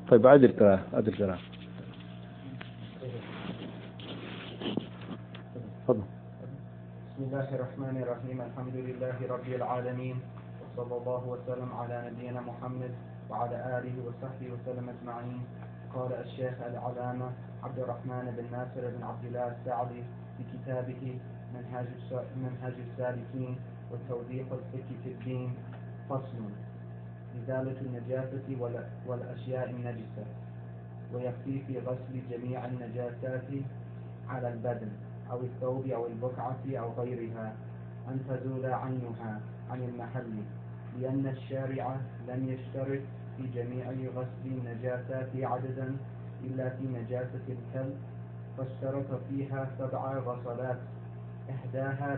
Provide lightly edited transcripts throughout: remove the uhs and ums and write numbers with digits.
طيب عاد القراءة. تفضل. بسم الله الرحمن الرحيم. الحمد لله رب العالمين، وصلى الله وسلم على نبينا محمد وعلى آله وصحبه وسلم أجمعين. قال الشيخ العلامة عبد الرحمن بن ناصر بن عبد الله السعدي في كتابه منهج السالكين وتوضيح الفقه في الدين: فصل: إزالة النجاسة والأشياء النجسة. ويكفي في غسل جميع النجاسات على البدن أو الثوب أو البقعة أو غيرها أن تزول عينها عن المحل، لأن الشارع لم يشترط في جميع غسل النجاسات عددا إلا في نجاسة الكلب، فاشترط فيها 7 غسلات، إحداها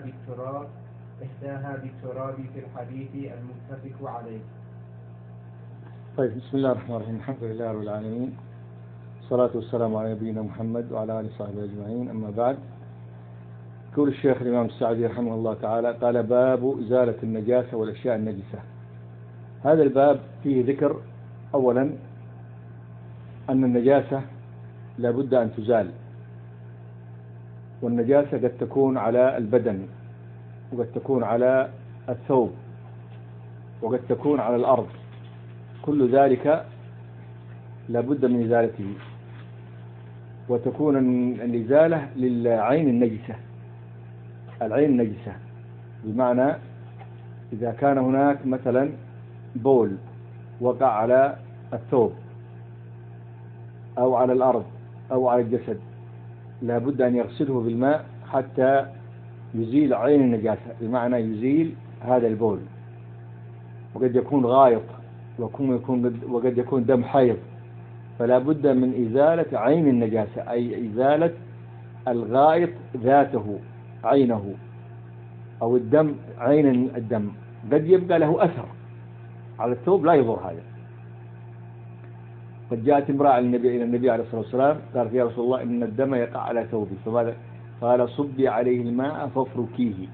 بالتراب في الحديث المتفق عليه. طيب، بسم الله الرحمن الرحيم. الحمد لله رب العالمين، الصلاة والسلام على نبينا محمد وعلى آله وصحبه أجمعين. أما بعد، يقول الشيخ الإمام السعدي رحمه الله تعالى: قال: باب إزالة النجاسة والأشياء النجسة. هذا الباب فيه ذكر أولا أن النجاسة لا بد أن تزال، والنجاسة قد تكون على البدن، وقد تكون على الثوب، وقد تكون على الأرض. كل ذلك لا بد من إزالته، وتكون الإزالة للعين النجسة. العين النجسة بمعنى إذا كان هناك مثلا بول وقع على الثوب أو على الأرض أو على الجسد، لا بد أن يغسله بالماء حتى يزيل عين النجاسة، بمعنى يزيل هذا البول. وقد يكون غائط، وقد يكون دم حيض، فلا بد من إزالة عين النجاسة، أي إزالة الغائط ذاته عينه، أو الدم عين الدم. قد يبقى له أثر على الثوب لا يضر هذا. قد جاءت امرأة إلى النبي عليه الصلاة والسلام قالت: يا رسول الله، إن الدم يقع على ثوبي، فماذا قال؟ صبي عليه الماء فافركيه.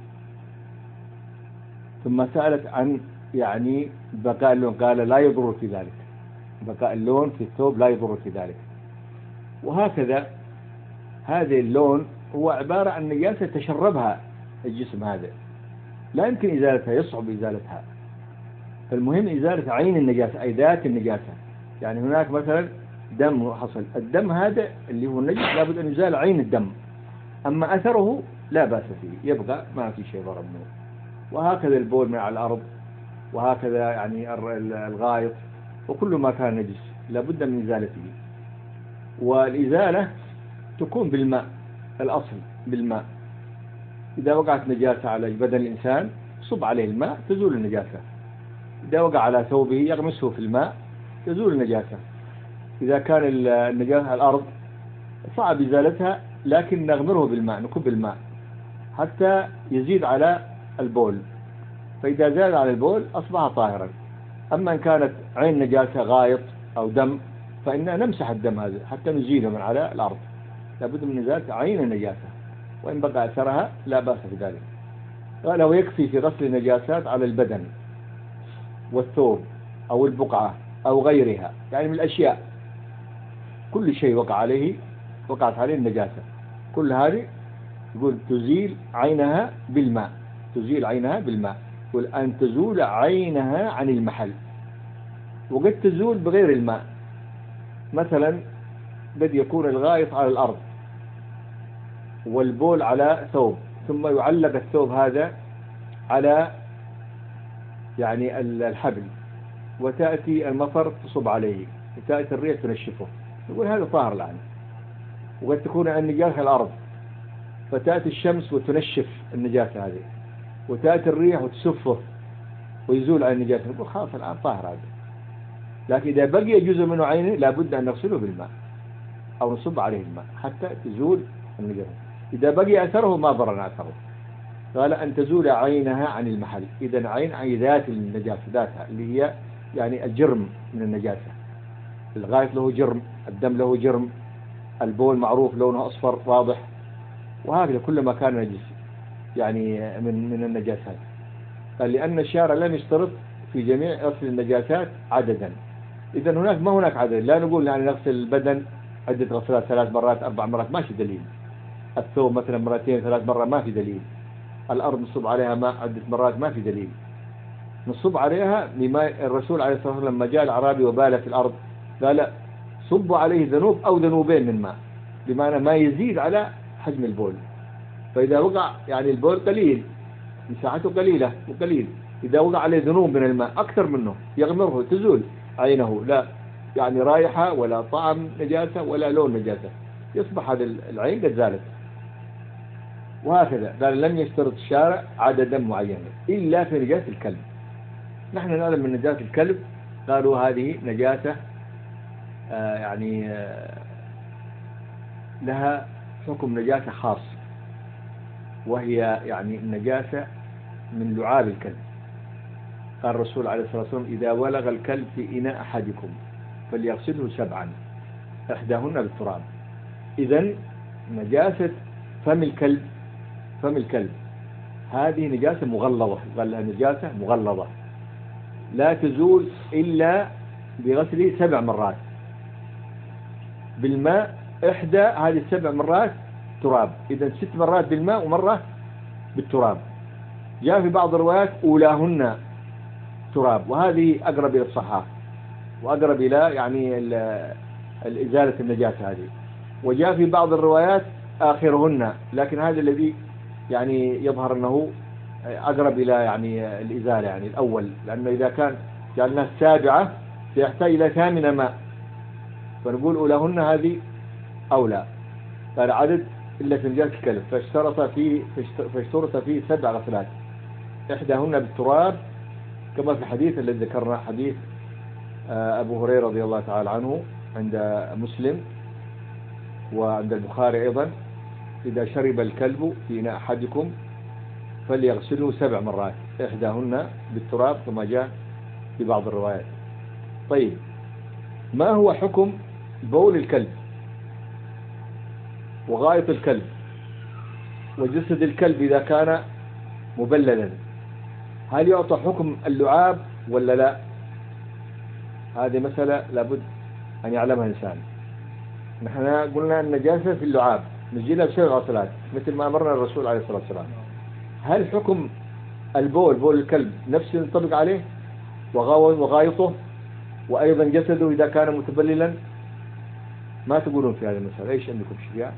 ثم سألت عن بقاء اللون، قال: لا يضر في ذلك، بقاء اللون في الثوب لا يضر في ذلك. وهكذا هذا اللون هو عبارة عن نجاسة تشربها الجسم، هذا لا يمكن إزالتها، يصعب إزالتها. فالمهم إزالة عين النجاسة، أي ذات النجاسة. يعني هناك مثلا دم حصل، الدم هذا اللي هو النجس لابد أن يزال عين الدم، أما أثره لا بأس فيه، يبقى ما في شيء ضرر منه. وهكذا البول من على الأرض، وهكذا الغائط، وكل ما كان نجس لابد من إزالته. والإزالة تكون بالماء، الأصل بالماء. إذا وقعت نجاسة على بدن الإنسان صب عليه الماء تزول النجاسة. إذا وقع على ثوبه يغمسه في الماء تزول النجاسة. إذا كان النجاسة على الأرض صعب إزالتها، لكن نغمره بالماء، نكب الماء حتى يزيد على البول، فإذا زاد على البول أصبح طاهرا. أما إن كانت عين نجاسة غائط أو دم فإننا نمسح الدم هذا حتى نزيله من على الأرض. لابد من إزالة عين النجاسة، وإن بقى أثرها لا بأس بذلك. قال: ويكفي في غسل النجاسات على البدن والثوب أو البقعة أو غيرها، يعني من الأشياء، كل شيء وقعت عليه النجاسة، كل هذه يقول تزيل عينها بالماء، تزيل عينها بالماء. يقول أن تزول عينها عن المحل. وقد تزول بغير الماء، مثلا قد يكون الغائط على الأرض والبول على ثوب، ثم يعلق الثوب هذا على الحبل، وتأتي المطر تصب عليه، وتأتي الريح تنشفه، يقول هذا طاهر الآن. وقد تكون النجاسة على الأرض، فتأتي الشمس وتنشف النجاسة هذه، وتأتي الريح وتسفه ويزول عن النجاسة، يقول خلاص الآن طاهر هذا. لكن إذا بقي جزء منه عينه لابد أن نغسله بالماء أو نصب عليه الماء حتى تزول النجاسة. إذا بقي أثره ما ضرنا أثره. قال: أن تزول عينها عن المحل. إذن عين أي ذات النجاسة، ذاتها اللي هي الجرم من النجاسة. الغائط له جرم، الدم له جرم، البول معروف لونه أصفر واضح، وهكذا كل ما كان نجس من النجاسات. قال: لأن الشارع لم يشترط في جميع غسل النجاسات عددا، إذا ما هناك عدد، لا نقول يعني نغسل البدن عدة غسلات 3 مرات 4 مرات، ما في دليل. الثوب مثلا 2 3 مرات ما في دليل. الأرض نصب عليها ماء عدة مرات ما في دليل. نصب عليها بماء. الرسول عليه الصلاة والسلام لما جاء الأعرابي وبال في الأرض قال لا، صبوا عليه ذنوب أو ذنوبين من ماء، بمعنى ما يزيد على حجم البول. فإذا وقع يعني البول قليل، مساحته قليلة وقليل، إذا وقع عليه ذنوب من الماء أكثر منه يغمره تزول عينه، لا يعني رائحة ولا طعم نجاسة ولا لون نجاسة، يصبح هذا العين قد زالت. وهكذا قال لم يشترط الشارع عددا معينا إلا في نجاسة الكلب. نحن نعلم من نجاسة الكلب قالوا هذه نجاسة لها حكم نجاسة خاص، وهي يعني النجاسة من لعاب الكلب. قال الرسول عليه الصلاة والسلام إذا ولغ الكلب في إناء أحدكم فليغسله 7 إحداهن بالتراب. إذن نجاسة فم الكلب هذه نجاسة مغلظة، قال لها نجاسة مغلظة لا تزول إلا بغسله 7 مرات بالماء، إحدى هذه 7 مرات تراب. إذن 6 مرات بالماء ومرة بالتراب. جاء في بعض الروايات أولاهن تراب، وهذه أقرب إلى الصحة وأقرب إلى يعني الإزالة النجاسة هذه. وجاء في بعض الروايات آخرهن، لكن هذا الذي يعني يظهر أنه أقرب إلى يعني الإزالة، يعني الأول، لأنه إذا كان جعلنا 7 سيحتاج إلى 8 ماء، فنقول أولاهن هذه أولى. قال عدد إلا في نجاسة الكلب، فاشترط فيه 7 غسلات إحداهن بالتراب، كما في الحديث الذي ذكرنا، حديث أبو هريرة رضي الله تعالى عنه عند مسلم وعند البخاري أيضا: إذا شرب الكلب في إناء أحدكم فليغسله 7 مرات إحداهن بالتراب، كما جاء في بعض الروايات. طيب، ما هو حكم بول الكلب وغائط الكلب وجسد الكلب إذا كان مبللا؟ هل يعطى حكم اللعاب ولا لا؟ هذه مسألة لابد أن يعلمها الإنسان. نحن قلنا النجاسة في اللعاب نجيلها ب7 غسلات مثل ما أمرنا الرسول عليه الصلاة والسلام. هل حكم بول الكلب نفسه ينطبق عليه وغائطه وأيضا جسده إذا كان متبللا؟ ما تقولون في هذه المسألة؟ إيش عندكم شيء؟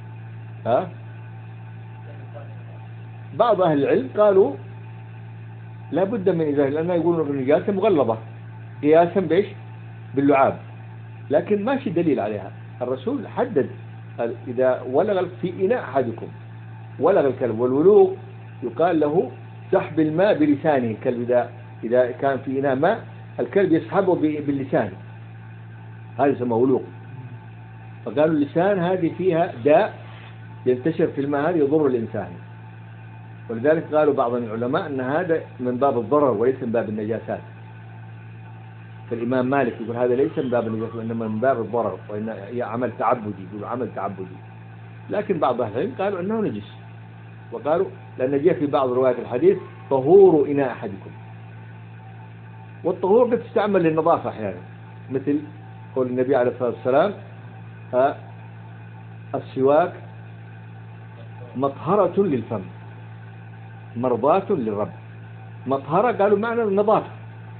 بعض أهل العلم قالوا لا بد من إزالة، لأنه يقولون النجاسة مغلظة قياسا بإيش؟ باللعاب، لكن ماشي دليل عليها. الرسول حدد إذا ولغ في إناء أحدكم، ولغ الكلب، والولوغ يقال له سحب الماء بلسانه. الكلب إذا كان في إناء ماء الكلب يسحبه باللسان، هذا يسمى ولوغ. فقالوا اللسان هذه فيها داء ينتشر في الماء، هذا يضر الإنسان، ولذلك قالوا بعض العلماء أن هذا من باب الضرر وليس من باب النجاسات. فالإمام مالك يقول هذا ليس من باب النجاسة وإنما من باب الضرر، وإن هي عمل تعبدي، يقول عمل تعبدي. لكن بعض أهل العلم قالوا أنه نجس، وقالوا لأن جاء في بعض روايات الحديث طهور إناء أحدكم، والطهور بتستعمل للنظافة أحيانا، مثل قول النبي عليه الصلاة والسلام: السواك مطهرة للفم مرضاة للرب. مطهرة قالوا معنى النظافة،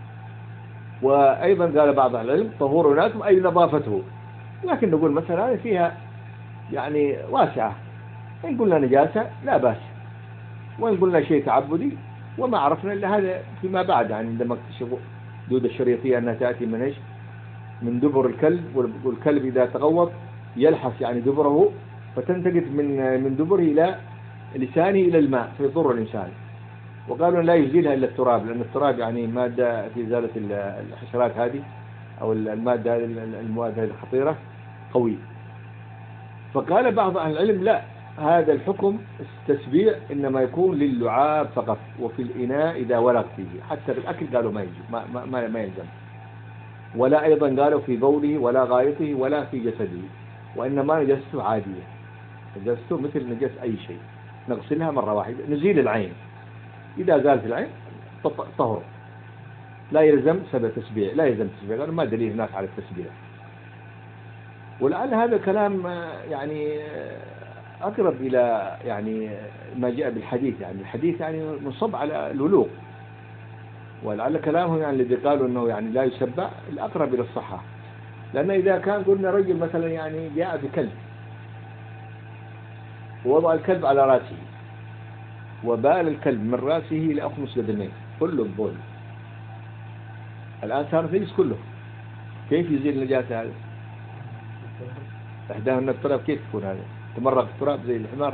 وأيضا قال بعض العلم طهور إناءكم أي نظافته. لكن نقول مثلا هذه فيها يعني واسعة، إن قلنا نجاسة لا بأس، وإن قلنا شيء تعبدي وما عرفنا إلا هذا فيما بعد، يعني عندما اكتشفوا دودة الشريطية أنها تأتي من إيش؟ من دبر الكلب، والكلب إذا تغوط يلحس يعني دبره، فتنتقل من دبره إلى لسانه إلى الماء فيضر الإنسان. وقالوا لا يزيلها إلا التراب، لأن التراب يعني مادة في إزالة الحشرات هذه، أو المادة المواد هذه الخطيرة قوي. فقال بعض أهل العلم لا، هذا الحكم التسبيع إنما يكون للعاب فقط، وفي الإناء إذا ولغ فيه. حتى في الأكل قالوا ما يجب، ما يلزم، ولا أيضا قالوا في بوله ولا غائطه ولا في جسده، وإنما نجاسته عادية، نجاسته مثل نجاس أي شيء، نغسلها مرة واحدة، نزيل العين، إذا زالت العين طهر. لا يلزم 7 تسبيع، لا يلزم تسبيع، قالوا ما دليل هناك على التسبيع. ولعل هذا كلام يعني أقرب إلى يعني ما جاء بالحديث، يعني الحديث يعني مصب على الولوغ، ولعل كلامهم يعني الذي قالوا أنه يعني لا يسبع الأقرب إلى الصحة. لأن إذا كان قلنا رجل مثلا يعني جاء بكلب ووضع الكلب على رأسه وبال الكلب من رأسه إلى أخمص قدميه كله بول، الآن صار نجس كله، كيف يزيل النجاسة هذا؟ إحداهن التراب، كيف تكون هذا؟ تمرق التراب زي الحمار؟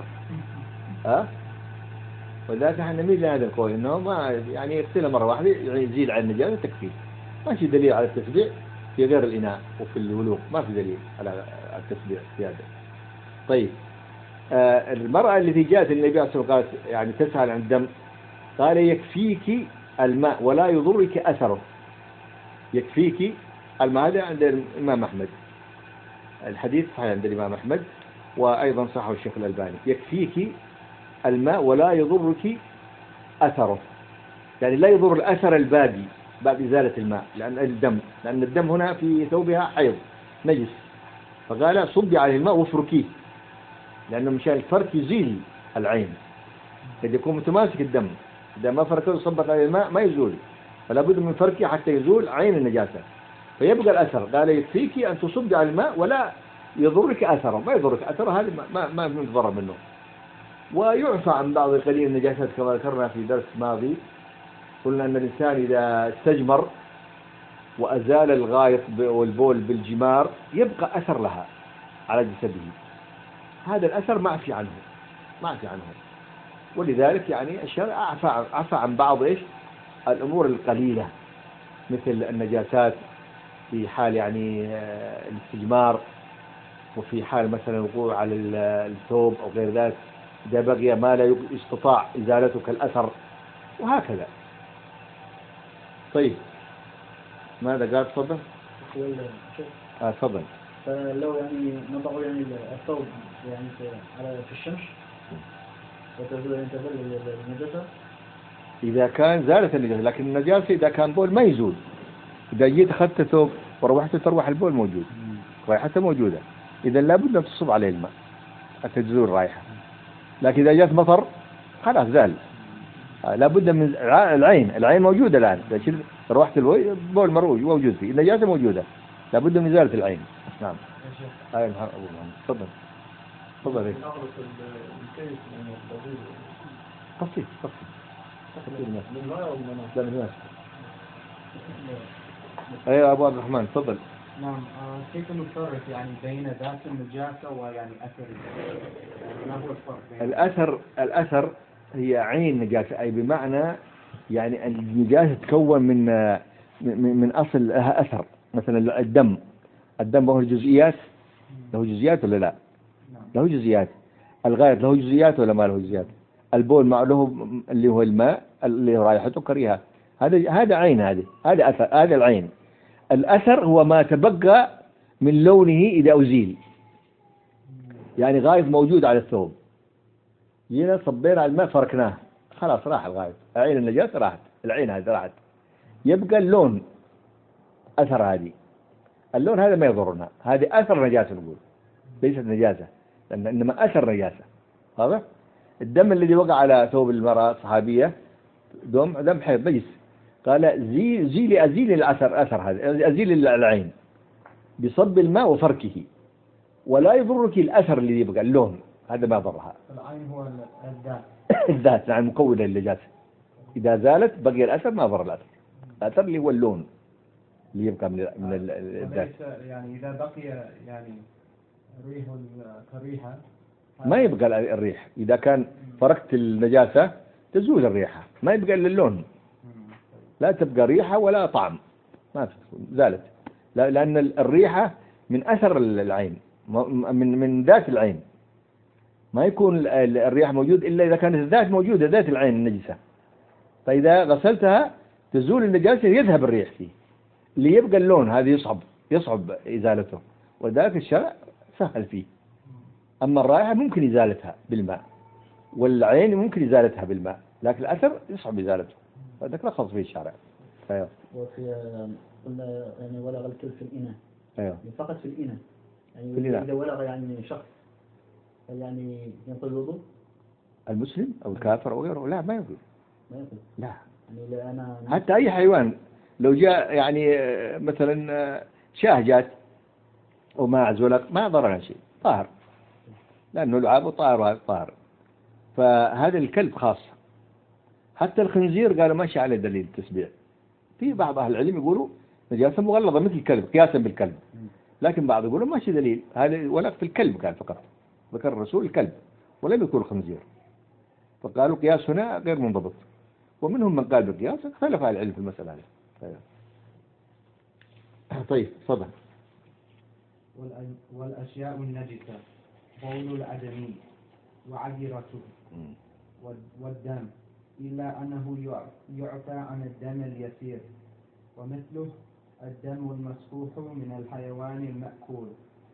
وذلك احنا نميل لهذا القول انه ما يعني يغسلها مرة واحدة يزيل عن النجاسة تكفي. ما في دليل على التسبيع في غير الإناء وفي الولوغ، ما في دليل على التسبيع في هذا. طيب المرأة التي جاءت النبي صلى الله عليه وسلم قالت يعني تسأل عن الدم، قال يكفيك الماء ولا يضرك أثره. يكفيك الماء، هذا عند الإمام أحمد، الحديث صحيح عند الإمام أحمد وأيضا صححه الشيخ الألباني. يكفيك الماء ولا يضرك أثره، يعني لا يضر الأثر الباقي بعد إزالة الماء، لأن الدم هنا في ثوبها حيض نجس، فقال صبي عليه الماء وفركيه، لأنه مشان الفرك يزيل العين، قد يكون متماسك الدم، إذا ما فركه وصبت عليه الماء ما يزول، فلا بد من فركه حتى يزول عين النجاسة فيبقى الأثر. قال يكفيك أن تصبي على الماء ولا يضرك أثره، ما يضرك أثره، هذا ما نتضرر منه. ويعفى عن بعض القليل النجاسات كما ذكرنا في درس ماضي، قلنا أن الإنسان إذا استجمر وأزال الغائط والبول بالجمار يبقى أثر لها على جسده، هذا الأثر معفي عنه، ولذلك يعني الشرع عفى عن بعض الأمور القليلة مثل النجاسات في حال يعني الاستجمار، وفي حال مثلا الوقوع على الثوب أو غير ذلك إذا بقي ما لا يستطاع إزالته كالأثر وهكذا. طيب ماذا قال؟ تفضل. تفضل. فلو يعني نضع يعني الثوب يعني في الشمس وتزول النجاسة، إذا كان زالت النجاسة، لكن النجاسة إذا كان بول ما يزول، إذا جيت أخذت ثوب وروحت تروح البول موجود، رائحته موجودة، إذا لابد أن تصب عليه الماء حتى تزول الرائحة. لكن إذا جاءت مطر خلاص زال، لابد من العين موجودة الآن، إذا روحت البول مروج موجود فيه، النجاسة موجودة، لابد من إزالة العين. نعم. أبو محمد تفضل. تفضل. قصير أيوة أبو عبد الرحمن تفضل. نعم. كيف نفرق يعني بين ذات النجاسة ويعني أثر؟ ما هو الفرق؟ الأثر هي عين نجاسة، أي بمعنى يعني النجاسة تكون من أصل لها أثر. مثلا الدم له جزئيات، ولا لا؟ له جزئيات. الغائط له جزئيات ولا ما له جزئيات؟ البول مع له اللي هو الماء اللي رائحته كريهة، هذا عين، هذا أثر، هذا العين. الأثر هو ما تبقى من لونه إذا أزيل، يعني غائط موجود على الثوب، جينا صبينا على الماء فركناه خلاص راح الغائط، عين النجاسة راحت، العين هذه راحت، يبقى اللون أثر، اللون هذا ما يضرنا، هذه أثر نجاسة نقول، ليست نجاسة، إنما أثر نجاسة. واضح؟ الدم الذي وقع على ثوب المرأة صحابية دم حيض نجس، قال أزيل الأثر هذا، أزيل العين بصب الماء وفركه، ولا يضرك الأثر الذي يبقى، اللون هذا ما ضرها. العين هو الذات يعني مكونة للنجاسة، إذا زالت بقي الأثر ما ضر الأثر اللي هو اللون اللي يبقى من الذات. يعني إذا بقي يعني ريح كريحة ما يبقى الريح، إذا كان فركت النجاسة تزول الريحة، ما يبقى إلا اللون، لا تبقى ريحة ولا طعم، ما زالت، لأن الريحة من أثر العين، من ذات العين، ما يكون الريحة موجود إلا إذا كانت الذات موجودة، ذات العين النجسة، فإذا غسلتها تزول النجاسة يذهب الريح فيه، اللي يبقى اللون هذا يصعب إزالته، وذلك الشرع سهل فيه. أما الرائحة ممكن إزالتها بالماء، والعين ممكن إزالتها بالماء، لكن الأثر يصعب إزالته، فذلك رخص فيه الشرع. أيوه. وفي قلنا يعني ولغ الكلب في الإناء. أيوه. فقط في الإناء. يعني في الإناء. إذا ولغ يعني شخص يعني ينقض الوضوء. المسلم أو الكافر أو غيره لا ما يقول. ما يقول. لا. يعني لا أنا. حتى أي حيوان لو جاء يعني مثلا شاه جات وماعز ولق ما ضرنا شيء طاهر لأنه لعاب طاهر. فهذا الكلب خاص. حتى الخنزير قالوا ماشي عليه دليل التسبيع. في بعض أهل العلم يقولوا نجاسة مغلظة مثل الكلب قياسا بالكلب، لكن بعض يقولوا ماشي دليل هذا ولق في الكلب قال فقط ذكر الرسول الكلب ولم يكن الخنزير، فقالوا قياس هنا غير منضبط، ومنهم من قال بالقياس اختلف أهل العلم في المسألة هذه. طيب تفضل. والأشياء النجسة بول الآدمي وعذرته والدم إلا أنه يعفى عن الدم اليسير، ومثله الدم المسفوح من الحيوان المأكول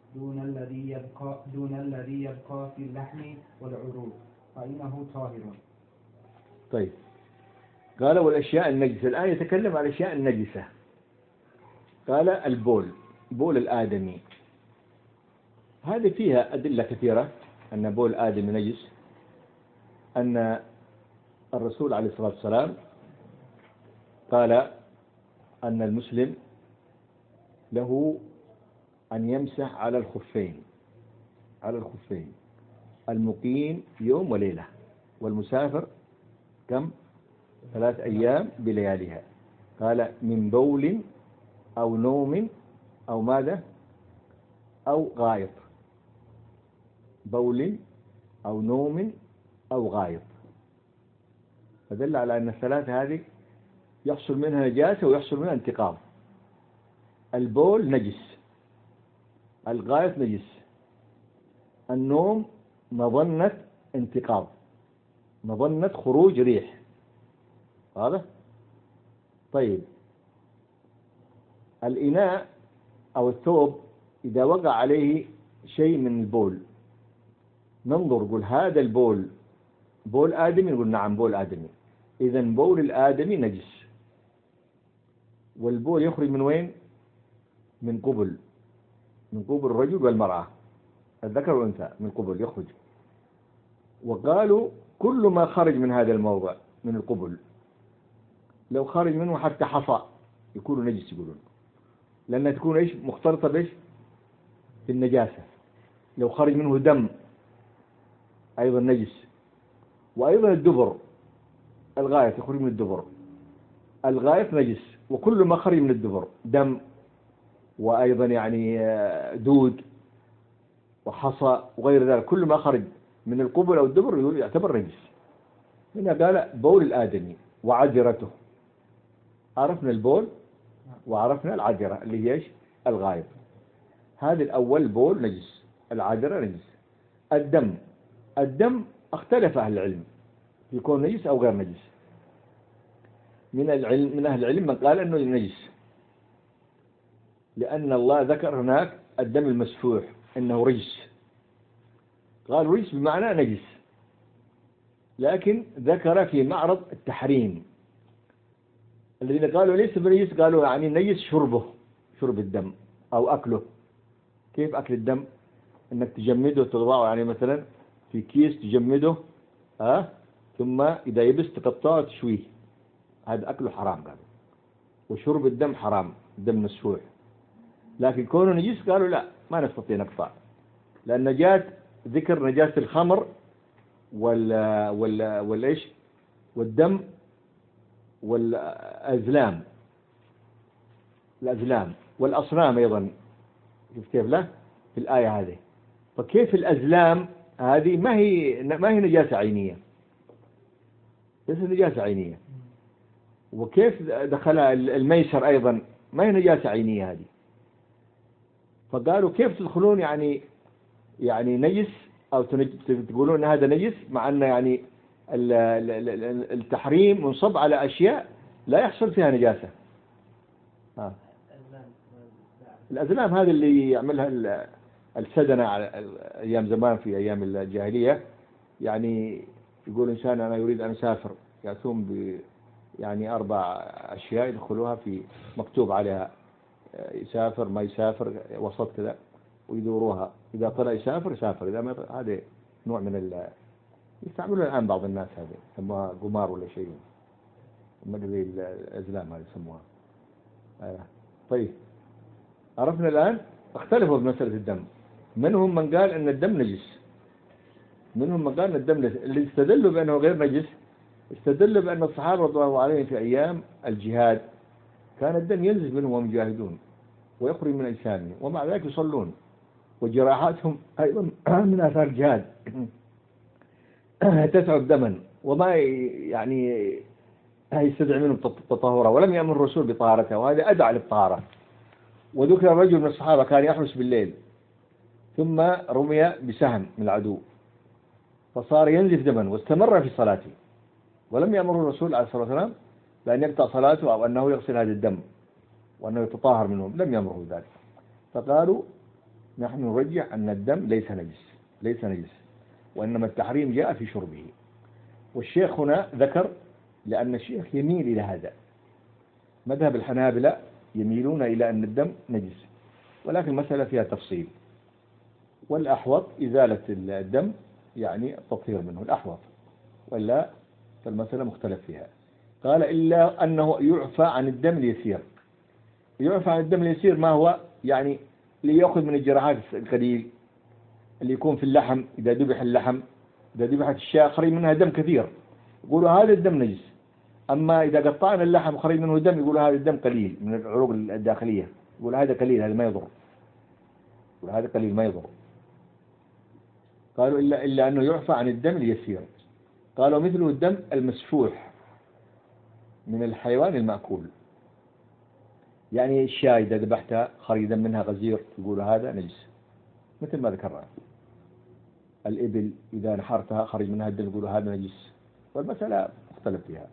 دون الذي يبقى في اللحم والعروق فإنه طاهر. طيب قال والأشياء النجسة، الآن يتكلم عن الأشياء النجسة. قال البول، بول الآدمي، هذه فيها أدلة كثيرة أن بول الآدمي نجس، أن الرسول عليه الصلاة والسلام قال أن المسلم له أن يمسح على الخفين المقيم يوم وليلة، والمسافر كم 3 أيام بلياليها. قال من بول أو نوم أو ماذا أو غائط، بول أو نوم أو غائط، فدل على أن الثلاثة هذه يحصل منها نجاسة ويحصل منها انتقاض. البول نجس، الغائط نجس، النوم مظنة انتقاض، مظنة خروج ريح، هذا طيب. الإناء أو الثوب إذا وقع عليه شيء من البول ننظر نقول هذا البول بول آدمي، نقول نعم بول آدمي، إذن بول الآدمي نجس. والبول يخرج من وين؟ من قبل الرجل والمرأة، الذكر والأنثى من قبل يخرج. وقالوا كل ما خرج من هذا الموضع من القبل لو خرج منه حتى حصى يكون نجس، يقولون لأنها تكون إيش مختلطة بإيش بالنجاسة. لو خرج منه دم أيضا نجس. وأيضا الدبر، الغائط يخرج من الدبر، الغائط نجس، وكل ما خرج من الدبر دم وأيضا يعني دود وحصى وغير ذلك، كل ما خرج من القبل أو الدبر يعتبر نجس. هنا قال بول الآدمي وعذرته، عرفنا البول وعرفنا العذرة اللي هي إيش الغائط. هذا الأول بول نجس، العذرة نجس. الدم اختلف أهل العلم يكون نجس أو غير نجس. من أهل العلم من قال أنه نجس، لأن الله ذكر هناك الدم المسفوح أنه رجس، قال رجس بمعنى نجس، لكن ذكر في معرض التحريم. الذين قالوا ليس بنجس قالوا يعني نجس شرب الدم أو أكله. كيف أكل الدم؟ أنك تجمده تضعه يعني مثلا في كيس تجمده ثم إذا يبس تقطعه تشويه، هذا أكله حرام قالوا. وشرب الدم حرام، الدم مسفوح. لكن كونه نجس قالوا لا ما نستطيع نقطع، لأن جاءت ذكر نجاسة الخمر والإيش والدم والأزلام والأصنام أيضا، كيف له في الآية هذه. فكيف الأزلام هذه ما هي نجاسة عينية، ليس نجاسة عينية. وكيف دخلها الميسر أيضا ما هي نجاسة عينية هذه. فقالوا كيف تدخلون يعني نجس أو تقولون هذا نجس، مع أن يعني التحريم منصب على أشياء لا يحصل فيها نجاسة. الأزلام هذه اللي يعملها السدنة على أيام زمان، في أيام الجاهلية، يعني يقول إنسان أنا يريد أن أسافر، يأتون يعني 4 أشياء يدخلوها في مكتوب عليها يسافر ما يسافر وسط كذا ويدوروها، إذا طلع يسافر يسافر، إذا ما هذا نوع من يستعملون الآن بعض الناس، هذه يسموها قمار ولا شيء، ما أدري الأزلام هذه يسموها. طيب عرفنا الآن اختلفوا في مسألة الدم، منهم من قال أن الدم نجس، منهم من قال أن الدم نجس. اللي استدلوا بأنه غير نجس استدلوا بأن الصحابة رضي الله عليهم في أيام الجهاد كان الدم ينزل منهم وهم يجاهدون ويخرج من أجسامهم، ومع ذلك يصلون، وجراحاتهم أيضا من آثار الجهاد تسعب دما، وما يعني يستدعي منهم تطهرا، ولم يأمر الرسول بطهارتها، وهذا أدعى للطهارة. وذكر رجل من الصحابة كان يحرس بالليل ثم رمي بسهم من العدو فصار ينزف دما واستمر في صلاته، ولم يأمره الرسول عليه الصلاة والسلام بأن يقطع صلاته أو أنه يغسل هذا الدم وأنه يتطهر منه، لم يأمره ذلك. فقالوا نحن نرجح أن الدم ليس نجس، وإنما التحريم جاء في شربه. والشيخ هنا ذكر لأن الشيخ يميل إلى هذا، مذهب الحنابلة يميلون إلى أن الدم نجس، ولكن المسألة فيها تفصيل، والأحوط إزالة الدم يعني التطهير منه الأحوط، ولا فالمسألة مختلف فيها. قال إلا أنه يعفى عن الدم اليسير. يعفى عن الدم اليسير ما هو؟ يعني ليأخذ من الجراحات القليل اللي يكون في اللحم، إذا ذبح اللحم، إذا ذبحت الشاة خرج منها دم كثير يقولوا هذا الدم نجس. أما إذا قطعنا اللحم خرج منه دم يقولوا هذا الدم قليل من العروق الداخلية، يقول هذا قليل، هذا ما يضر، يقول هذا قليل ما يضر. قالوا إلا أنه يعفى عن الدم اليسير. قالوا مثله الدم المسفوح من الحيوان المأكول، يعني الشاة إذا ذبحتها خرج دم منها غزير يقولوا هذا نجس، مثل ما ذكرنا. الإبل إذا نحرتها خرج منها الدم يقولوا هذا نجس، والمسألة مختلف فيها.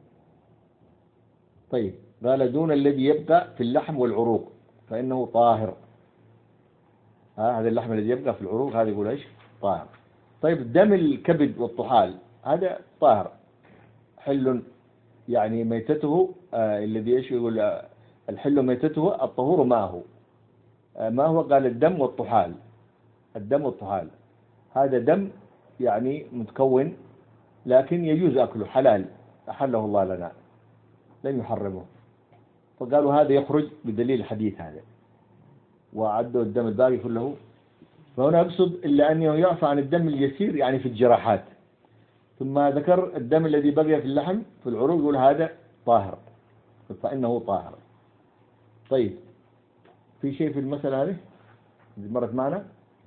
طيب قال دون الذي يبقى في اللحم والعروق فإنه طاهر. هذا اللحم الذي يبقى في العروق هذا يقول إيش؟ طاهر. طيب دم الكبد والطحال هذا طاهر، حل يعني ميتته الذي إيش يقول الحل ميتته الطهور معه. ما هو؟ قال الدم والطحال. الدم والطحال هذا دم يعني متكون لكن يجوز أكله، حلال أحله الله لنا لم يحرمه، فقالوا هذا يخرج بدليل الحديث هذا، وعدوا الدم الباقي كله. فهنا أقصد إلا أنه يعفى عن الدم اليسير يعني في الجراحات. ثم ذكر الدم الذي بقي في اللحم في العروق يقول هذا طاهر، فإنه طاهر. طيب في شيء في المسألة هذه مرت معنا؟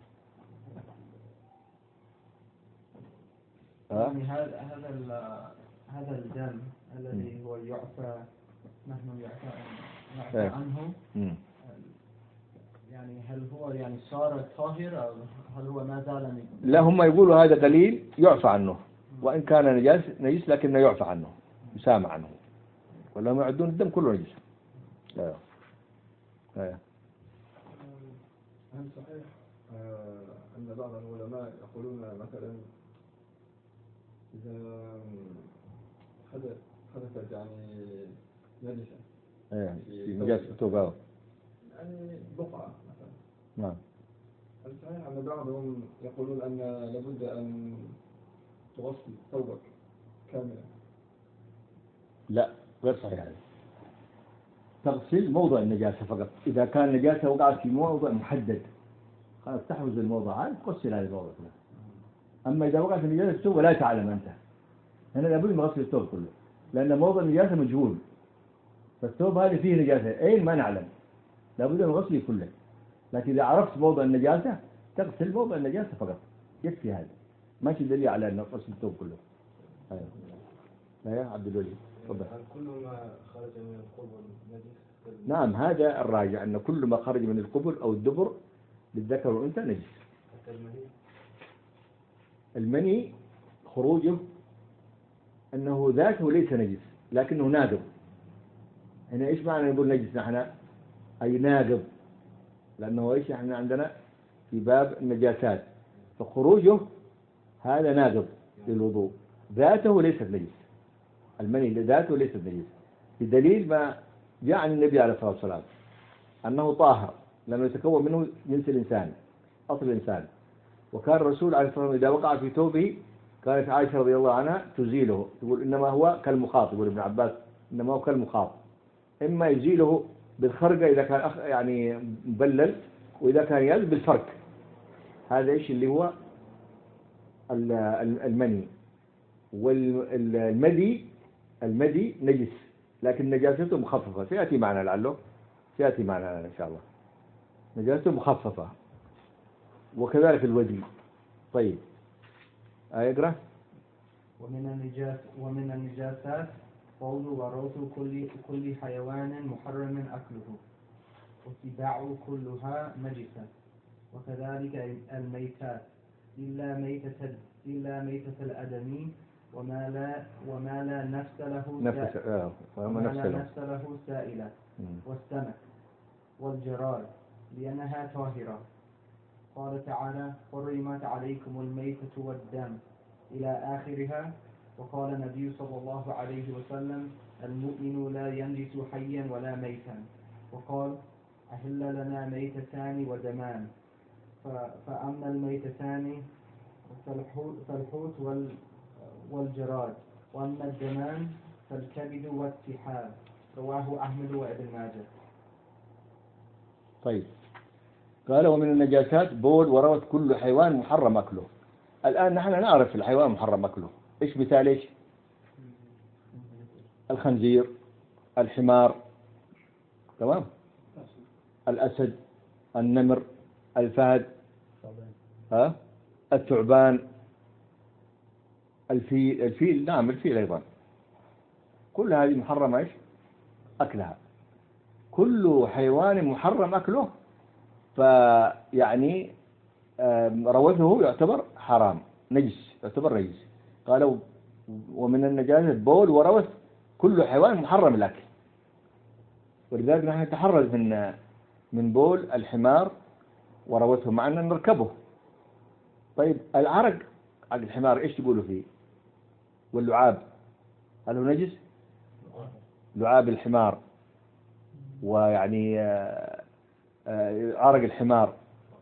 يعني هذا الدم الذي هو يعفى، نحن يعفى عنه، يعني هل هو يعني صار طاهر أو هل هو ما زال؟ لا، هم يقولوا هذا قليل يعفى عنه، وإن كان نجس لكنه يعفى عنه يسامع عنه، ولا هم يعدون الدم كله نجس. لا. هل صحيح أن بعض العلماء يقولون مثلا إذا حدثت يعني نجسة في نجاسة الثوب يعني بقعة مثلا، نعم، هل صحيح أن بعضهم يقولون أن لابد أن تغسل ثوبك كاملا؟ لا غير صحيح هذا. تغسل موضع النجاسة فقط، إذا كان النجاسة وقعت في موضع محدد خلاص تحوز الموضع هذا تغسل هذا الموضع كله. أما إذا وقعت النجاسة في الثوب ولا تعلم أنت، هنا لابد من غسل الثوب كله، لأن موضع النجاسة مجهول، فالثوب هذا فيه نجاسة أين ما نعلم، لابد من غسله كله. لكن إذا عرفت موضع النجاسة تغسل موضع النجاسة فقط، يكفي هذا، ماشي دليل على أن غسل الثوب كله. يا عبد الولي تفضل. كل ما خرج من القبر نجس؟ نعم هذا الراجع، أن كل ما خرج من القبر أو الدبر للذكر والأنثى نجس. المني خروجه أنه ذاته ليس نجس لكنه ناقض. هنا إيش معنى نقول نجس نحن؟ أي ناقض، لأنه إيش إحنا عندنا في باب النجاسات، فخروجه هذا ناقض للوضوء، ذاته ليست نجس. المني لذاته ليس نجس، بدليل ما جاء عن النبي عليه الصلاة والسلام أنه طاهر لأنه يتكون منه جنس الإنسان، أصل الإنسان. وكان الرسول عليه الصلاة والسلام إذا وقع في ثوبه كانت عائشة رضي الله عنها تزيله، تقول إنما هو كالمخاط، يقول ابن عباس إنما هو كالمخاط، إما يزيله بالخرقة إذا كان يعني مبلل، وإذا كان يزيل بالفرك. هذا إيش اللي هو المني. والمدي نجس لكن نجاسته مخففة، سيأتي معنا لعله، سيأتي معنا إن شاء الله، نجاسته مخففة. وكذلك الودي. طيب اقرأ. ومن النجاسات قول وروث كل حيوان محرم أكله، والسباع كلها نجسة، وكذلك الميتات إلا ميتة الأدمي وما لا نفس له سائلة، والسمك والجراد لأنها طاهرة. قال تعالى: حرمت عليكم الميتة والدم إلى آخرها. وقال النبي صلى الله عليه وسلم: المؤمن لا ينجس حيا ولا ميتا. وقال: أهل لنا ميتتان ودمان، فأما الميتتان فالحوت والجراد، وأما الدمان فالكبد والسحاب. رواه أحمد وابن ماجه. طيب قال: ومن النجاسات بول وروث كل حيوان محرم أكله. الآن نحن نعرف الحيوان محرم أكله. إيش مثال؟ إيش؟ الخنزير، الحمار، تمام، الأسد، النمر، الفهد، الثعبان، الفيل، نعم الفيل أيضا، كل هذه محرم إيش أكلها. كل حيوان محرم أكله، فيعني روثه يعتبر حرام، نجس، يعتبر نجس. قالوا: ومن النجاسة بول وروث كل حيوان محرم الأكل. ولذلك نحن نتحرز من بول الحمار وروثه، مع أن نركبه. طيب العرق على الحمار إيش تقولوا فيه؟ واللعاب هل هو نجس؟ لعاب الحمار ويعني عرق الحمار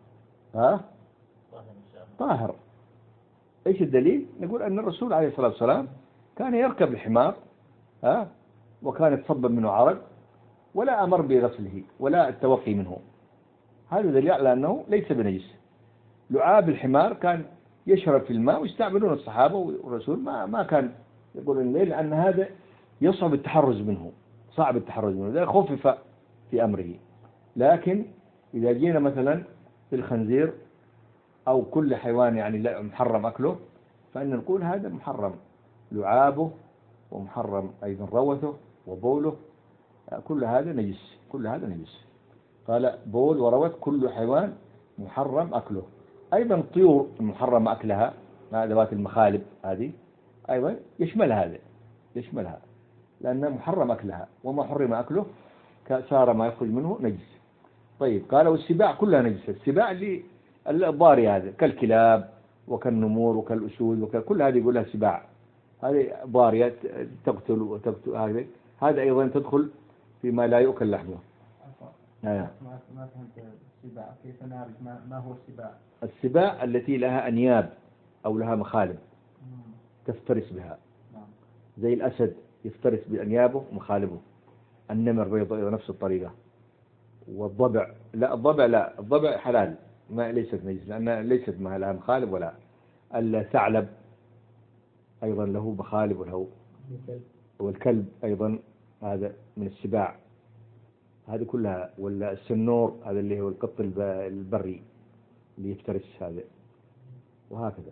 طاهر. إيش الدليل؟ نقول أن الرسول عليه الصلاة والسلام كان يركب الحمار وكان يتصبب منه عرق ولا أمر بغسله ولا التوقي منه. هذا دليل على أنه ليس بنجس. لعاب الحمار كان يشرب في الماء ويستعملون الصحابة والرسول ما كان يقول الليل، لأن هذا يصعب التحرز منه، صعب التحرز منه، ذلك خفف في أمره. لكن إذا جينا مثلا في الخنزير أو كل حيوان يعني لا محرم أكله، فإن نقول هذا محرم لعابه، ومحرم أيضا روثه وبوله، كل هذا نجس، كل هذا نجس. قال: بول وروث كل حيوان محرم أكله. أيضا طيور محرم أكلها، ذوات المخالب هذه أيضا يشملها لأنه محرم أكلها، وما حرم أكله صار ما يخرج منه نجس. طيب قال: والسباع كلها نجسة. السباع اللي الضاري هذا كالكلاب وكالنمور وكالأسود كل هذه يقول لها سباع، هذه ضارية تقتل هذا أيضا تدخل فيما لا يؤكل لحمه. ما فهمت السباع، كيف نعرف ما هو السباع؟ السباع التي لها أنياب أو لها مخالب تفترس بها، زي الأسد يفترس بأنيابه ومخالبه، النمر بيضاء نفس الطريقة، والضبع الضبع حلال، ما ليست نجس لأنها ليست ما لها مخالب. ولا الثعلب أيضا له مخالب وله، والكلب أيضا هذا من السباع، هذه كلها. ولا السنور هذا اللي هو القط البري اللي يفترس هذا، وهكذا.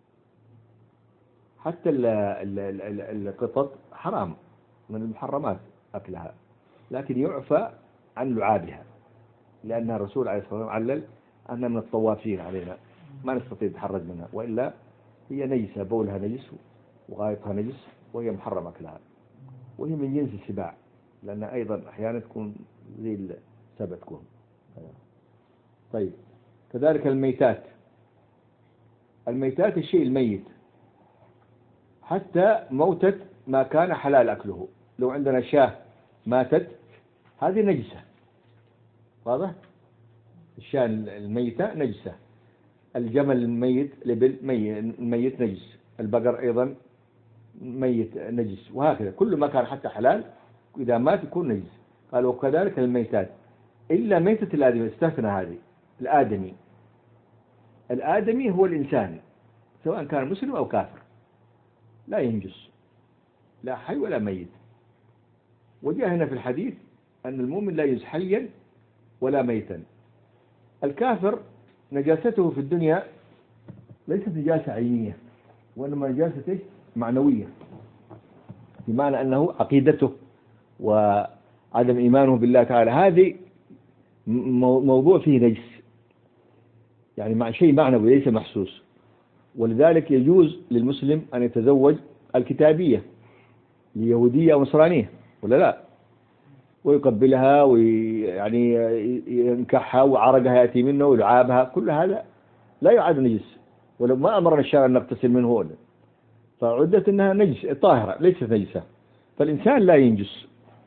حتى القطط حرام، من المحرمات أكلها، لكن يعفى عن لعابها، لأن الرسول عليه الصلاة والسلام علل أن من الطوافين علينا ما نستطيع نتحرز منها، وإلا هي نجسة، بولها نجس وغايتها نجس، وهي محرم أكلها، وهي من جنس السباع، لأن أيضا أحيانا تكون زي السبع تكون. طيب كذلك الميتات الشيء الميت، حتى موتة ما كان حلال أكله. لو عندنا شاة ماتت هذه نجسة، واضح؟ الشاة الميتة نجسة، الجمل الميت، الإبل ميت نجس، البقر أيضا ميت نجس، وهكذا كل ما كان حتى حلال إذا مات يكون نجس. قال وكذلك الميتات إلا ميتة الآدمي، استثنى هذه الآدمي. الآدمي هو الإنسان سواء كان مسلم أو كافر، لا ينجس، لا حي ولا ميت. وجاء هنا في الحديث أن المؤمن لا ينجس حيا ولا ميتا. الكافر نجاسته في الدنيا ليست نجاسة عينية، وإنما نجاسة معنوية، بمعنى أنه عقيدته وعدم إيمانه بالله تعالى هذه موضوع فيه نجس، يعني مع شيء معنوي ليس محسوس. ولذلك يجوز للمسلم أن يتزوج الكتابية اليهودية أو نصرانية ولا لا، ويقبلها ويعني ينكحها وعرقها يأتي منه ولعابها، كل هذا لا يعد نجس، ولو ما أمرنا الشرع أن نغتسل منه ولا. فعدت أنها نجس طاهرة ليست نجسة. فالإنسان لا ينجس،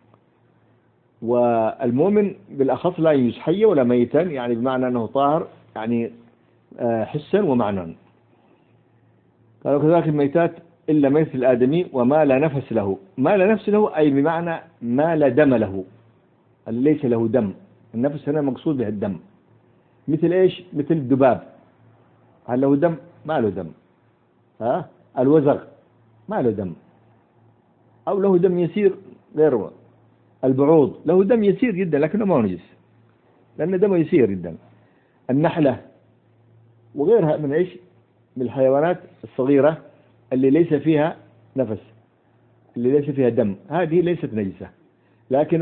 والمؤمن بالأخص لا ينجس حيا ولا ميتا، يعني بمعنى أنه طاهر يعني حسا ومعنى. قالوا كذلك الميتات إلا ميت الآدمي وما لا نفس له. ما لا نفس له أي بمعنى ما لا دم له، اللي ليس له دم. النفس هنا مقصود به الدم. مثل إيش؟ مثل الذباب، هل له دم؟ ما له دم. الوزغ ما له دم، أو له دم يسير غير. البعوض له دم يسير جدا لكنه ما هو نجس لأن دمه يسير جدا. النحلة وغيرها من إيش؟ من الحيوانات الصغيرة اللي ليس فيها نفس، اللي ليس فيها دم، هذه ليست نجسة. لكن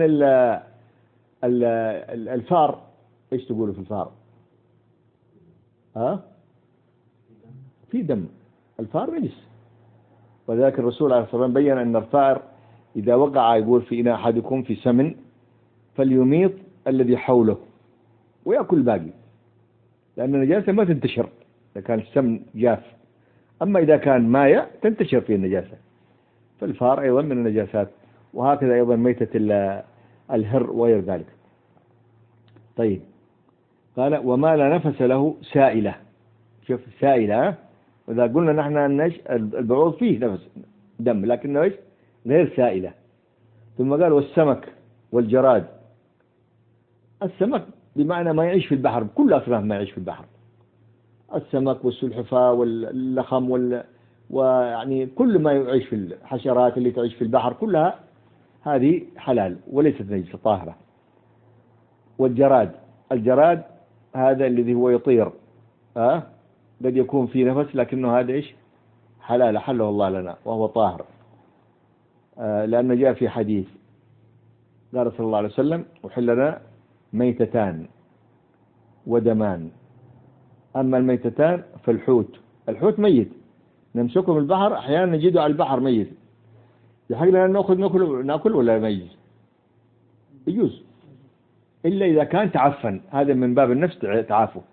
الفار إيش تقولوا في الفار؟ في دم، الفار نجس. وذلك الرسول عليه الصلاة والسلام بيّن أن الفار إذا وقع يقول في إناء أحدكم في سمن فليميط الذي حوله ويأكل الباقي، لأن النجاسة ما تنتشر إذا كان السمن جاف، أما إذا كان ماء تنتشر فيه النجاسة. فالفار أيضا من النجاسات، وهكذا أيضا ميتة الهر وغير ذلك. طيب قال وما لا نفس له سائلة. شوف سائلة، وإذا قلنا نحن أن البعوض فيه نفس دم لكنه إيش؟ غير سائلة. ثم قال والسمك والجراد. السمك بمعنى ما يعيش في البحر، كل أصناف ما يعيش في البحر، السمك والسلحفاة واللخم ويعني كل ما يعيش في الحشرات اللي تعيش في البحر كلها هذه حلال وليست نجسة طاهرة. والجراد، الجراد هذا الذي هو يطير، قد يكون فيه نفس لكنه هذا إيش؟ حلال حله الله لنا وهو طاهر. لأن جاء في حديث قال صلى الله عليه وسلم وحل لنا ميتتان ودمان. أما الميتتان فالحوت، الحوت ميت نمسكه من البحر أحيانا نجده على البحر ميت، يحق لنا نأكل ولا ميت؟ يجوز، إلا إذا كان تعفن، هذا من باب النفس تعافه،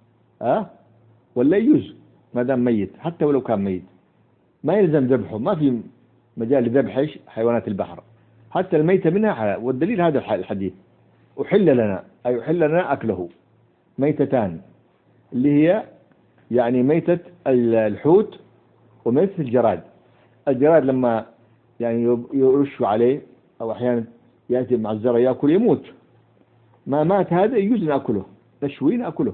ولا يجوز ما دام ميت حتى ولو كان ميت، ما يلزم ذبحه، ما في مجال لذبح حيوانات البحر حتى الميتة منها حلال. والدليل هذا الحديث أحل لنا أي أحل لنا أكله ميتتان، اللي هي يعني ميتة الحوت وميتة الجراد. الجراد لما يعني يرشوا عليه أو أحيانا يأتي مع الزرع يأكل يموت، ما مات هذا يجوز نأكله، نشويه نأكله.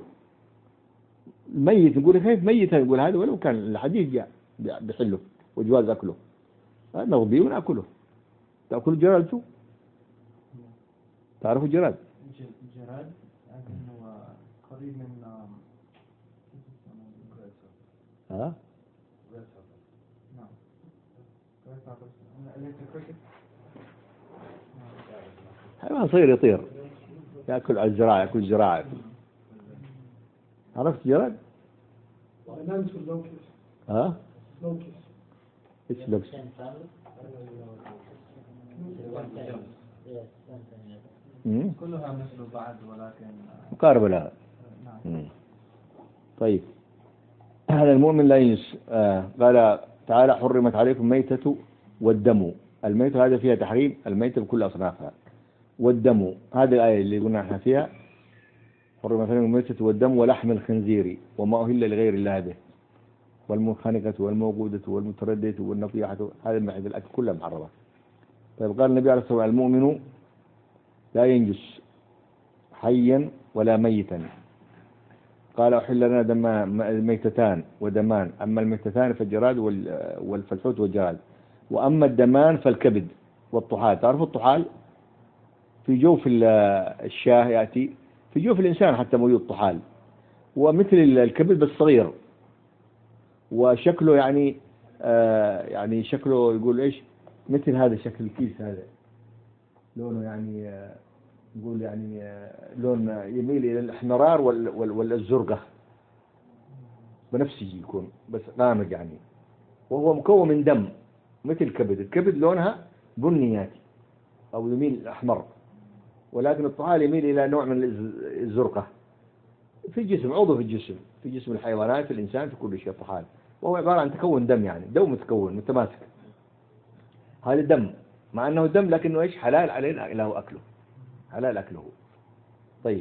الميت نقول كيف ميت، نقول هذا ولو كان الحديث جاء بحله وجواز أكله، نغذيه ونأكله. تأكل الجراد؟ شو تعرفوا الجراد؟ الجراد هو قريب من نعم حيوان صغير يطير يأكل على الزراعة، يأكل الزراعة. عرفت الجراد؟ ايش لبس؟ كلها مثل بعض ولكن مقاربة لها. طيب هذا المؤمن لا ينس. قال تعالى حرمت عليكم ميتة والدم. الميت هذا فيها تحريم الميت بكل أصنافها. والدم هذه الآية اللي قلنا احنا فيها حرم مثلا الميتة والدم ولحم الخنزير وما أهل لغير الله به والمنخنقة والموقودة والمتردية والنطيحة، هذه المعد الأكل كلها محرمة. طيب قال النبي عليه الصلاة والسلام المؤمن لا ينجس حيا ولا ميتا. قال أحل لنا ميتتان ودمان، أما الميتتان فالجراد والفلحوت والجراد، وأما الدمان فالكبد والطحال. تعرفوا الطحال في جوف الشاه يأتي، في جوف الإنسان حتى موجود طحال، ومثل الكبد بس صغير، وشكله يعني شكله يقول إيش مثل هذا شكل الكيس هذا، لونه يعني نقول يعني لون يميل إلى الإحمرار والزرقة بنفسه يكون بس غامق يعني، وهو مكون من دم مثل الكبد. الكبد لونها بنياتي أو يميل الأحمر، ولكن الطحال يميل إلى نوع من الزرقة في الجسم، عضو في جسم الحيوانات، في الإنسان، في كل شيء طحال، وهو عبارة عن تكون دم، يعني دم متكون متماسك. هذا دم، مع أنه دم لكنه إيش حلال علينا له أكله، حلال أكله. طيب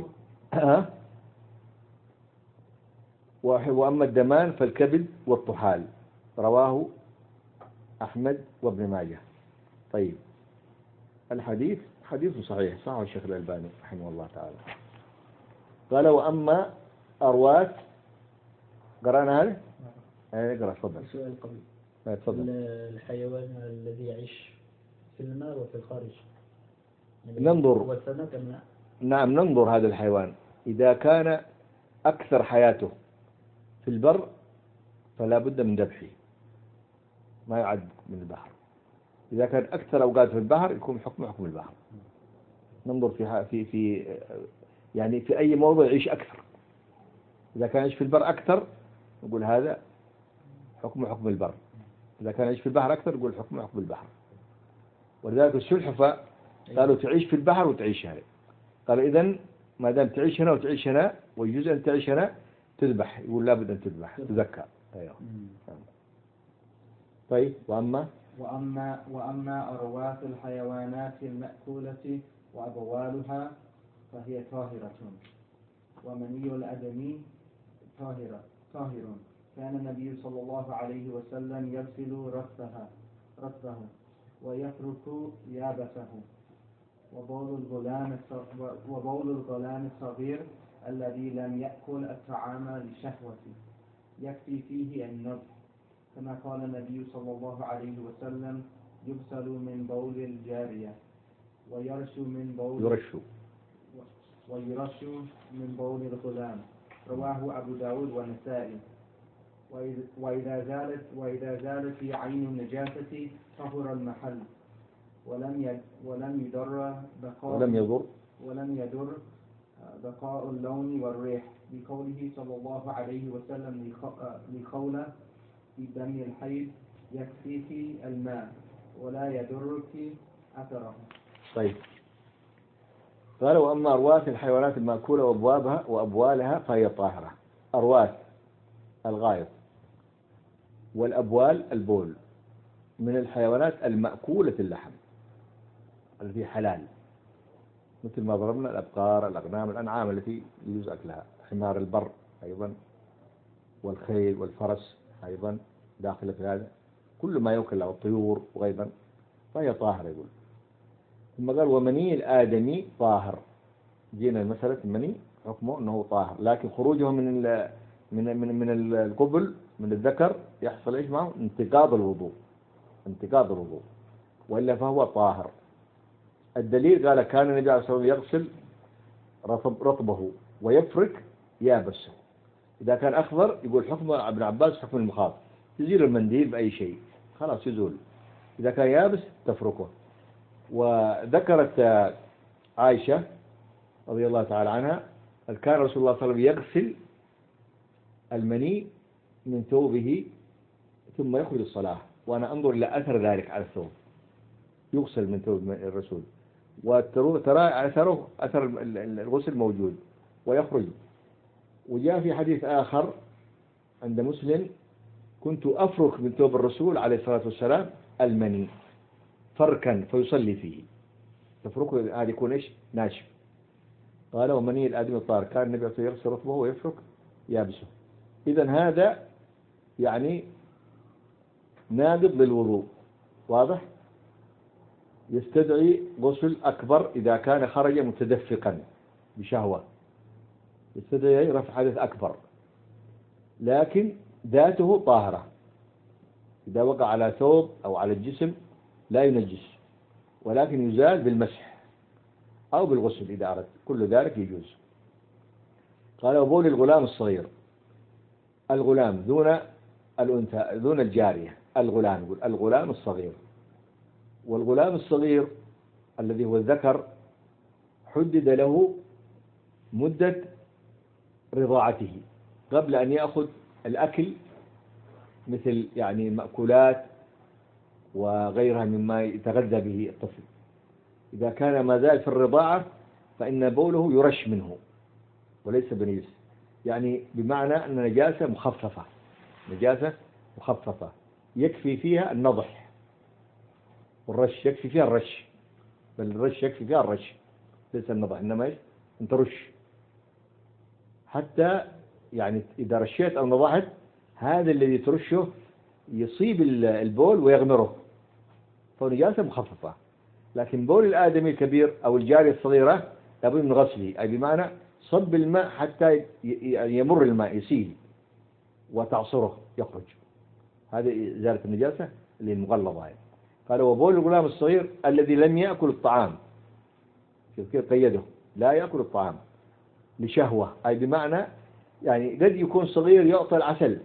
وأما الدمان فالكبد والطحال، رواه أحمد وابن ماجه. طيب الحديث حديث صحيح، صححه الشيخ الألباني رحمه الله تعالى. قال وأما أرواث، قرأنا هذا؟ اقرأ تفضل. السؤال قبل تفضل. الحيوان الذي يعيش في الماء وفي الخارج ننظر. نعم ننظر هذا الحيوان، إذا كان أكثر حياته في البر فلا بد من ذبحه، ما يعد من البحر. إذا كان أكثر أوقات في البحر يكون حكم البحر. ننظر في يعني في أي موضع يعيش أكثر. إذا كان يعيش في البر أكثر نقول هذا حكم البر، إذا كان يعيش في البحر أكثر نقول حكم البحر. ولذلك السلحفاة قالوا تعيش في البحر وتعيش هنا، قال إذن ما دام تعيش هنا وتعيش هنا ويجوز أن تعيش هنا تذبح، يقول لابد أن تذبح تذكى. أيوه. طيب وأما أرواث الحيوانات المأكولة وأبوالها فهي طاهرة، ومني الآدمي طاهر. كان النبي صلى الله عليه وسلم يغسل رأسه ويترك يابسه. وبول الغلام الصغير الذي لم يأكل الطعام لشهوة يكفي فيه النضح، كما قال النبي صلى الله عليه وسلم يغسل من بول الجارية ويرش من بول الغلام. رواه أبو داود والنسائي. وإذا زالت عين النجاسة طهر المحل ولم يضر بقاء اللون والريح، بقوله صلى الله عليه وسلم لخولة في دم الحيض يكفيك الماء ولا يضرك أثره. طيب قال وأما أرواث الحيوانات المأكولة وأبوالها فهي طاهرة. أرواث الغائط والأبوال البول من الحيوانات المأكولة اللحم التي حلال، مثل ما ضربنا الأبقار، الأغنام، الأنعام التي يجوز أكلها، حمار البر أيضا، والخيل والفرس أيضا داخل في هذا، كل ما يؤكل له الطيور وغيرا فهي طاهرة. يقول ثم قال ومني الآدمي طاهر. جينا مسألة المني حكمه أنه طاهر، لكن خروجه من القبل من الذكر يحصل إيش معه؟ انتقاض الوضوء، وإلا فهو طاهر. الدليل قال كان النبي عليه الصلاة والسلام يغسل رطبه ويفرك يابسه. إذا كان أخضر يقول حكم ابن عباس حكم المخاط، تزيل المنديل بأي شيء خلاص يزول. إذا كان يابس تفركه. وذكرت عائشة رضي الله تعالى عنها كان رسول الله صلى الله عليه وسلم يغسل المني من ثوبه ثم يخرج الصلاة، وأنا أنظر إلى أثر ذلك على الثوب، يغسل من ثوب الرسول وترى أثر الغسل موجود ويخرج. وجاء في حديث آخر عند مسلم كنت أفرك من ثوب الرسول عليه الصلاة والسلام المني، فركا فيصلي فيه، تفركه هذا يكون إيش؟ ناشف. قال ومني الآدمي الطاهر كان النبي صلى الله عليه وسلم يغسل رطبه ويفرك يابسه. إذن هذا يعني ناقض للوضوء، واضح؟ يستدعي غسل أكبر إذا كان خرج متدفقا بشهوة، يستدعي رفع حدث أكبر، لكن ذاته طاهرة. إذا وقع على ثوب أو على الجسم لا ينجس، ولكن يزال بالمسح أو بالغسل إذا أردت، كل ذلك يجوز. قال وبول الغلام الصغير، الغلام دون الأنثى دون الجارية، الغلام الصغير. والغلام الصغير الذي هو الذكر حدد له مدة رضاعته قبل أن يأخذ الأكل، مثل يعني المأكولات وغيرها مما يتغذى به الطفل. إذا كان ما زال في الرضاعة فإن بوله يرش منه وليس بنجس، يعني بمعنى أن نجاسة مخففة، نجاسة مخففة يكفي فيها النضح، والرش يكفي فيها الرش، بل الرش يكفي فيها الرش ليس النضح، إنما إيش؟ أنت رش حتى يعني إذا رشيت أو نضحت هذا الذي ترشه يصيب البول ويغمره، فهو نجاسة مخففة. لكن بول الآدمي الكبير أو الجارية الصغيرة لابد من غسله، أي بمعنى صب الماء حتى يمر الماء يسيل وتعصره يخرج، هذه إزالة النجاسة اللي المغلظة هاي. قال وبول الغلام الصغير الذي لم يأكل الطعام، كيف قيده؟ لا يأكل الطعام لشهوة، أي بمعنى يعني قد يكون صغير يعطى العسل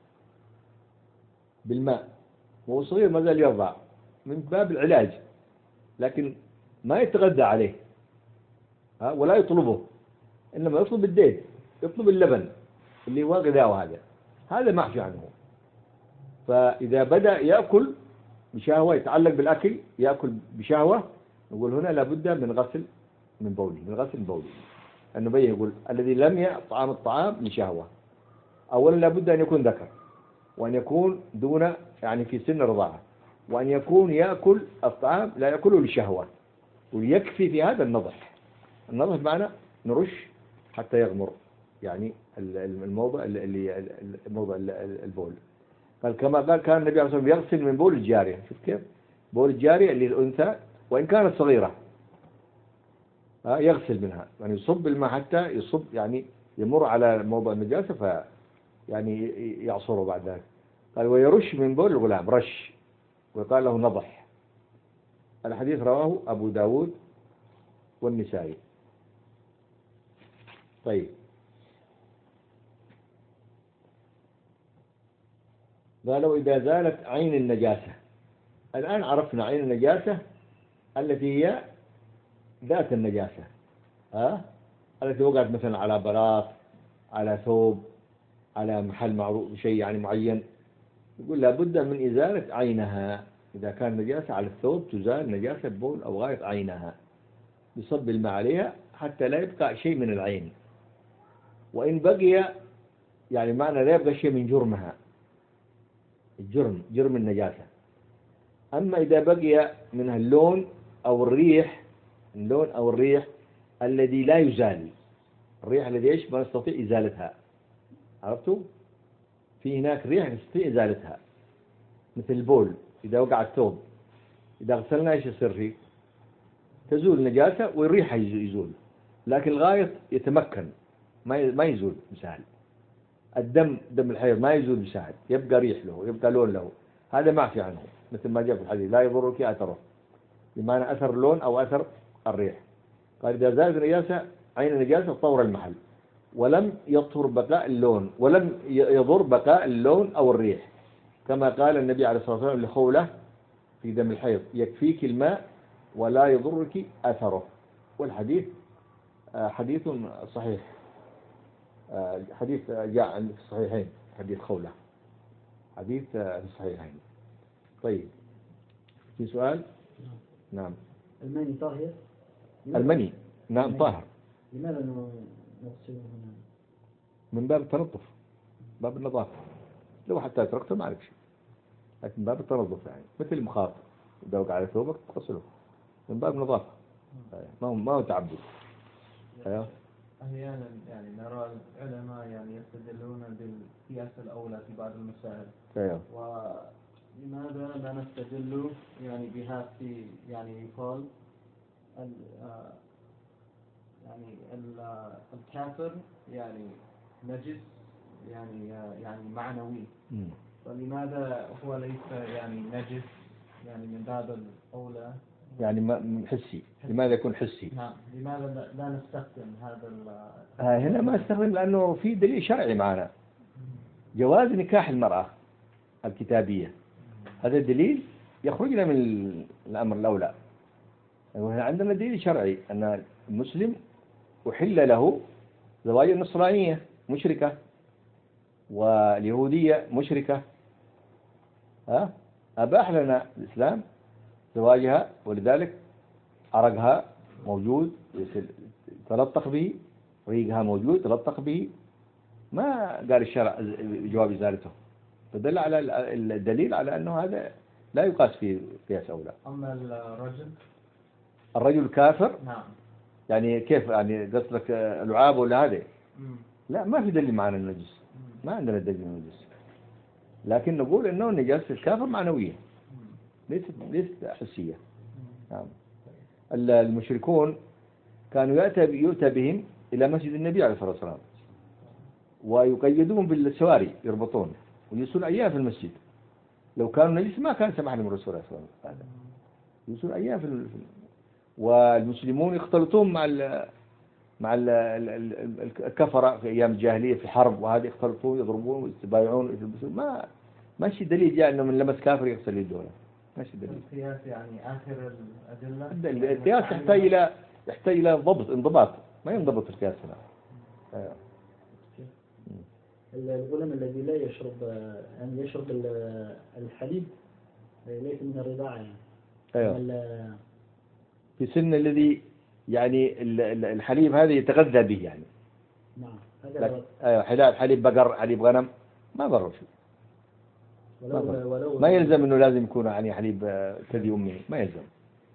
بالماء وهو صغير ما زال يرضع من باب العلاج، لكن ما يتغذى عليه ولا يطلبه، إنما يطلب الديد، يطلب اللبن اللي هو غذاءه، هذا معفي عنه. فإذا بدأ يأكل بشهوة، يتعلق بالأكل يأكل بشهوة، نقول هنا لابد من غسل من بوله، من غسل من بوله. النبي يقول الذي لم يطعم الطعام لشهوة، أولا لابد أن يكون ذكر، وأن يكون دون يعني في سن الرضاعة، وأن يكون يأكل الطعام لا يأكله لشهوة، ويكفي في هذا النضح. النضح بمعنى نرش حتى يغمر يعني الموضع اللي موضع البول. قال كما قال كان النبي عليه الصلاة والسلام يغسل من بول الجارية، شوف كيف؟ بول الجارية اللي الأنثى وإن كانت صغيرة يغسل منها، يعني يصب الماء حتى يصب يعني يمر على موضع النجاسة يعني يعصره بعد ذلك. قال ويرش من بول الغلام رش، وقال له نضح. الحديث رواه أبو داود والنسائي. طيب قالوا إذا زالت عين النجاسة، الآن عرفنا عين النجاسة التي هي ذات النجاسة، التي وقعت مثلا على بلاط، على ثوب، على محل معروف شيء يعني معين، يقول لابد من إزالة عينها. إذا كان نجاسة على الثوب تزال نجاسة بول أو غائط عينها، يصب الماء عليها حتى لا يبقى شيء من العين، وإن بقي يعني معنى لا يبقى شيء من جرمها، جرم النجاسة. أما إذا بقي منها اللون أو الريح، اللون أو الريح الذي لا يزال، الريح الذي إيش ما نستطيع إزالتها، عرفتوا؟ في هناك ريح نستطيع إزالتها مثل البول، إذا وقع الثوب إذا غسلنا إيش يصير فيه؟ تزول النجاسة والريح يزول، لكن الغائط يتمكن ما يزول بسهل. دم الحيض ما يزول بسهل، يبقى ريح له، يبقى لون له، هذا معفي عنه، مثل ما جاء في الحديث لا يضرك أثره، بمعنى أثر اللون أو أثر الريح. قال إذا زالت النجاسة عين النجاسة طور المحل، ولم يطهر بقاء اللون، ولم يضر بقاء اللون أو الريح، كما قال النبي عليه الصلاة والسلام لخولة في دم الحيض يكفيك الماء ولا يضرك أثره. والحديث حديث صحيح، حديث جاء في الصحيحين، حديث خولة، حديث في الصحيحين. طيب في سؤال؟ نعم. المني طاهر؟ المني نعم طاهر. لماذا نغسله هنا؟ من باب التنظف، باب النظافة، لو حتى تركته ما عليك شيء، لكن باب التنظف يعني مثل المخاط إذا وقع على ثوبك تغسله من باب نظافة، ما هو تعبد. أيوه. أحيانا يعني نرى العلماء يعني يستدلون بالقياس الأولى في بعض المسائل. أيوه. ولماذا لا نستدل يعني بها في يعني يقال يعني الكافر يعني نجس يعني معنوي، فلماذا هو ليس يعني نجس يعني من باب الأولى يعني حسي؟ لماذا يكون حسي؟ نعم، لماذا لا نستخدم هذا هنا ما استخدم لأنه في دليل شرعي معنا، جواز نكاح المرأة الكتابية، هذا الدليل يخرجنا من الأمر الأولى. وهنا عندنا دليل شرعي أن المسلم أحل له زواج النصرانية مشركة واليهودية مشركة، أباح لنا الإسلام زواجها، ولذلك عرقها موجود تلطخ به، ريقها موجود تلطخ به، ما قال الشرع جواب إزالته، فدل على الدليل على أنه هذا لا يقاس في قياس أولى. أما الرجل كافر، نعم، يعني كيف يعني قصدك لعاب ولا هذا؟ لا، ما في دليل معنا النجس، ما عندنا دليل النجس، لكن نقول أنه النجاسة الكافر معنوية ليست حسية. نعم. المشركون كانوا يؤتى بهم إلى مسجد النبي عليه الصلاة والسلام ويقيدون بالسواري، يربطون ويجلسون أيام في المسجد، لو كانوا نجس ما كان سمح لهم الرسول عليه الصلاة والسلام، يجلسون أيام في والمسلمون يختلطون مع الكفرة في أيام الجاهلية في الحرب، وهذه يختلطون يضربون ويتبايعون، ما شيء دليل جاء إنه من لمس كافر يغسل يده، ما شيء دليل. القياس يعني آخر الأدلة. القياس يحتاج إلى انضباط، ما ينضبط القياس هنا. الغلام الذي لا يشرب يعني يشرب الحليب ليس من الرضاعة يعني. أيوه. في سن الذي يعني الحليب هذا يتغذى به يعني. نعم. أيوه، حليب بقر، حليب غنم، ما ضر شيء. ما يلزم إنه لازم يكون يعني حليب ثدي أمه، ما يلزم.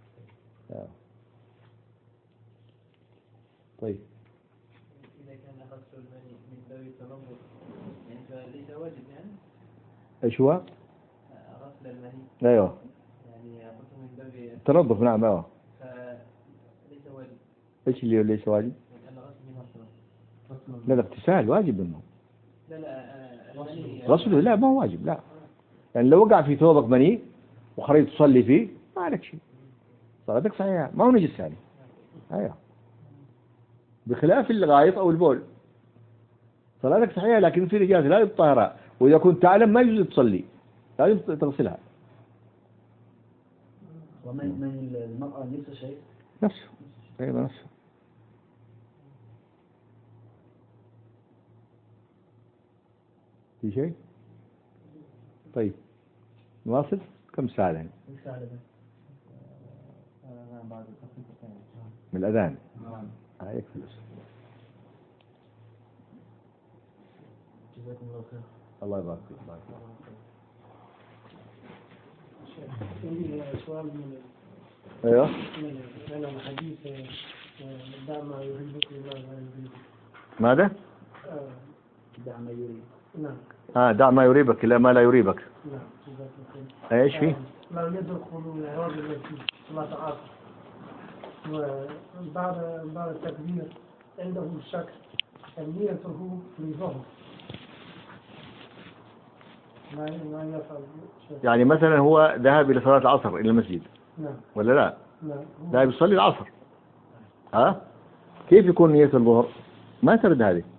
طيب. إذا كان غسل المني من باب التنظف يعني فليس واجب يعني؟ إيش هو؟ غسل المني. أيوه. يعني غسل من باب التنظف، نعم. أيوه. فليس واجب. إيش اللي ليس واجب؟ لا، الاغتسال واجب منه. لا غسله لا، ما هو واجب، لا. يعني لو وقع في ثوبك مني وخرجت تصلي فيه ما عليك شيء، صلاتك صحيحة، ما هو نجس ثاني. أيوه. بخلاف الغائط أو البول صلاتك صحيحة، لكن في نجاسة لا يطهرها، وإذا كنت تعلم ما يجوز تصلي، لازم تغسلها. ومن المرأة نفس الشيء؟ نفسه، أيضا نفسه. في شيء؟ طيب نواصل. كم ساعة الآن؟ من الأذان. يكفي. جزاكم الله خير. الله يبارك فيك. عندي سؤال ايوه. من الحديث دع ما يريبك وما لا يريبك. ماذا؟ دع ما يريبك. نعم. دع ما يريبك إلى ما لا يريبك. نعم. جزاك الله خير. ايش فيه؟ لا يدخل الرجل في صلاة العصر وبعد التكبير عنده شك نيته للظهر ما يفعل شيء. يعني مثلا هو ذهب إلى صلاة العصر إلى المسجد. نعم. ولا لا؟ نعم. ذهب يصلي العصر. كيف يكون نية الظهر؟ ما ترد هذه.